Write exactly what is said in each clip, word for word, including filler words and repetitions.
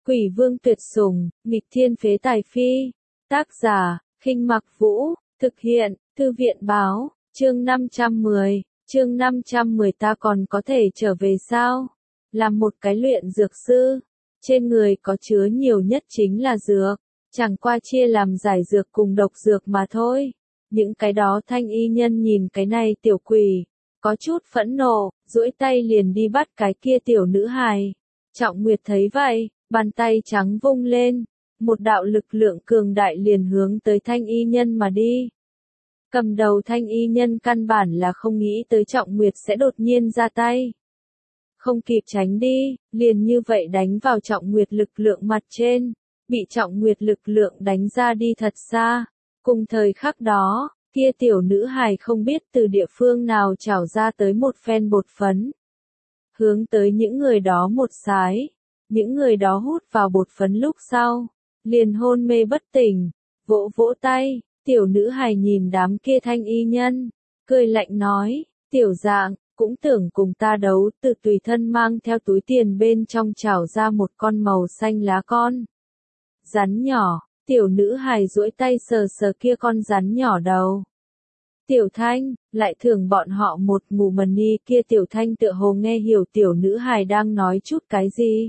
Quỷ vương tuyệt sủng, nghịch thiên phế tài phi. Tác giả, Khinh Mặc Vũ, thực hiện, Thư viện báo, chương năm trăm mười, chương năm trăm mười ta còn có thể trở về sao? Làm một cái luyện dược sư, trên người có chứa nhiều nhất chính là dược, chẳng qua chia làm giải dược cùng độc dược mà thôi. Những cái đó thanh y nhân nhìn cái này tiểu quỷ, có chút phẫn nộ, duỗi tay liền đi bắt cái kia tiểu nữ hài. Trọng Nguyệt thấy vậy, bàn tay trắng vung lên, một đạo lực lượng cường đại liền hướng tới thanh y nhân mà đi. Cầm đầu thanh y nhân căn bản là không nghĩ tới Trọng Nguyệt sẽ đột nhiên ra tay. Không kịp tránh đi, liền như vậy đánh vào Trọng Nguyệt lực lượng mặt trên, bị Trọng Nguyệt lực lượng đánh ra đi thật xa. Cùng thời khắc đó, kia tiểu nữ hài không biết từ địa phương nào trào ra tới một phen bột phấn. Hướng tới những người đó một sái, những người đó hút vào bột phấn lúc sau, liền hôn mê bất tỉnh, vỗ vỗ tay, tiểu nữ hài nhìn đám kia thanh y nhân, cười lạnh nói, tiểu dạng, cũng tưởng cùng ta đấu, từ tùy thân mang theo túi tiền bên trong trào ra một con màu xanh lá con rắn nhỏ. Tiểu nữ hài duỗi tay sờ sờ kia con rắn nhỏ đầu. Tiểu Thanh, lại thưởng bọn họ một ngủ mần ni, kia Tiểu Thanh tựa hồ nghe hiểu tiểu nữ hài đang nói chút cái gì.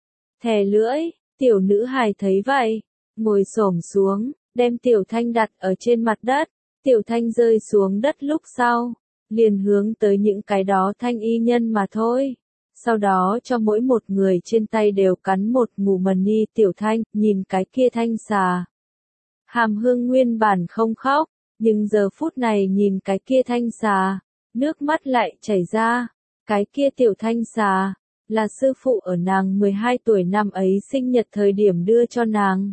Thè lưỡi, tiểu nữ hài thấy vậy, ngồi xổm xuống, đem Tiểu Thanh đặt ở trên mặt đất. Tiểu Thanh rơi xuống đất lúc sau, liền hướng tới những cái đó thanh y nhân mà thôi. Sau đó cho mỗi một người trên tay đều cắn một ngủ mần ni. Tiểu Thanh, nhìn cái kia thanh xà. Hàm Hương nguyên bản không khóc, nhưng giờ phút này nhìn cái kia thanh xà, nước mắt lại chảy ra. Cái kia tiểu thanh xà, là sư phụ ở nàng mười hai tuổi năm ấy sinh nhật thời điểm đưa cho nàng.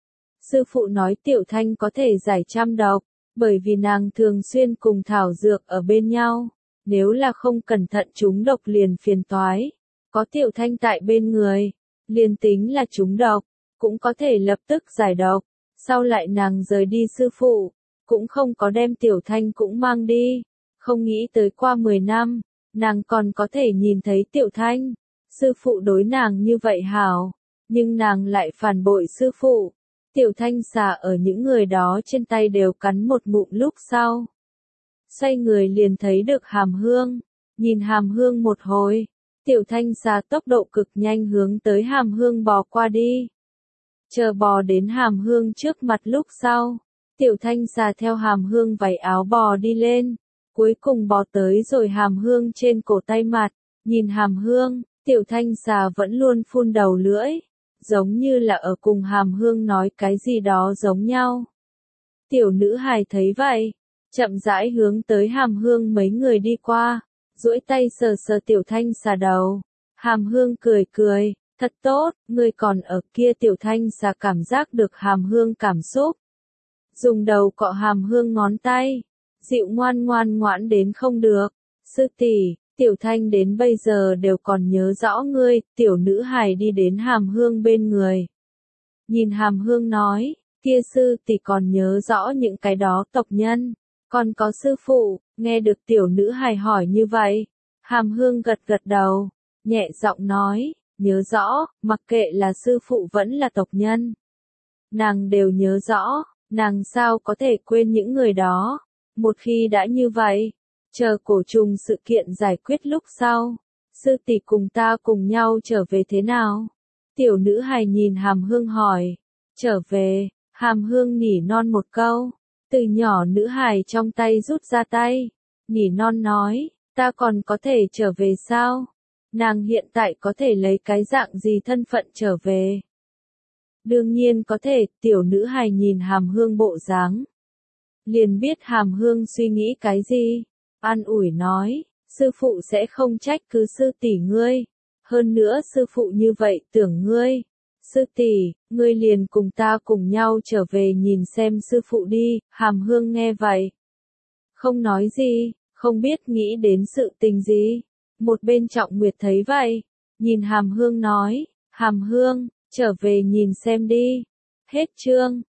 Sư phụ nói Tiểu Thanh có thể giải trăm độc, bởi vì nàng thường xuyên cùng thảo dược ở bên nhau. Nếu là không cẩn thận trúng độc liền phiền toái, có Tiểu Thanh tại bên người, liền tính là trúng độc, cũng có thể lập tức giải độc. Sau lại nàng rời đi sư phụ, cũng không có đem Tiểu Thanh cũng mang đi, không nghĩ tới qua mười năm, nàng còn có thể nhìn thấy Tiểu Thanh. Sư phụ đối nàng như vậy hảo, nhưng nàng lại phản bội sư phụ. Tiểu thanh xà ở những người đó trên tay đều cắn một ngụm lúc sau. Xoay người liền thấy được Hàm Hương, nhìn Hàm Hương một hồi, tiểu thanh xà tốc độ cực nhanh hướng tới Hàm Hương bò qua đi. Chờ bò đến Hàm Hương trước mặt lúc sau, tiểu thanh xà theo Hàm Hương váy áo bò đi lên, cuối cùng bò tới rồi Hàm Hương trên cổ tay mặt, nhìn Hàm Hương, tiểu thanh xà vẫn luôn phun đầu lưỡi, giống như là ở cùng Hàm Hương nói cái gì đó giống nhau. Tiểu nữ hài thấy vậy, chậm rãi hướng tới Hàm Hương mấy người đi qua, duỗi tay sờ sờ tiểu thanh xà đầu. Hàm Hương cười cười, thật tốt, ngươi còn ở kia. Tiểu thanh xà cảm giác được Hàm Hương cảm xúc, dùng đầu cọ Hàm Hương ngón tay, dịu ngoan ngoan ngoãn đến không được. Sư tỷ, Tiểu Thanh đến bây giờ đều còn nhớ rõ ngươi. Tiểu nữ hài đi đến Hàm Hương bên người, nhìn Hàm Hương nói, kia sư tỷ còn nhớ rõ những cái đó tộc nhân, còn có sư phụ. Nghe được tiểu nữ hài hỏi như vậy, Hàm Hương gật gật đầu, nhẹ giọng nói, nhớ rõ, mặc kệ là sư phụ vẫn là tộc nhân, nàng đều nhớ rõ. Nàng sao có thể quên những người đó. Một khi đã như vậy, chờ cổ trùng sự kiện giải quyết lúc sau, sư tỷ cùng ta cùng nhau trở về thế nào? Tiểu nữ hài nhìn Hàm Hương hỏi. Trở về, Hàm Hương nỉ non một câu, từ nhỏ nữ hài trong tay rút ra tay, nỉ non nói, ta còn có thể trở về sao? Nàng hiện tại có thể lấy cái dạng gì thân phận trở về? Đương nhiên có thể. Tiểu nữ hài nhìn Hàm Hương bộ dáng, liền biết Hàm Hương suy nghĩ cái gì. An ủi nói, sư phụ sẽ không trách cứ sư tỷ ngươi, hơn nữa sư phụ như vậy tưởng ngươi. Sư tỷ, ngươi liền cùng ta cùng nhau trở về nhìn xem sư phụ đi. Hàm Hương nghe vậy, không nói gì, không biết nghĩ đến sự tình gì. Một bên Trọng Nguyệt thấy vậy, nhìn Hàm Hương nói, Hàm Hương, trở về nhìn xem đi. Hết chương.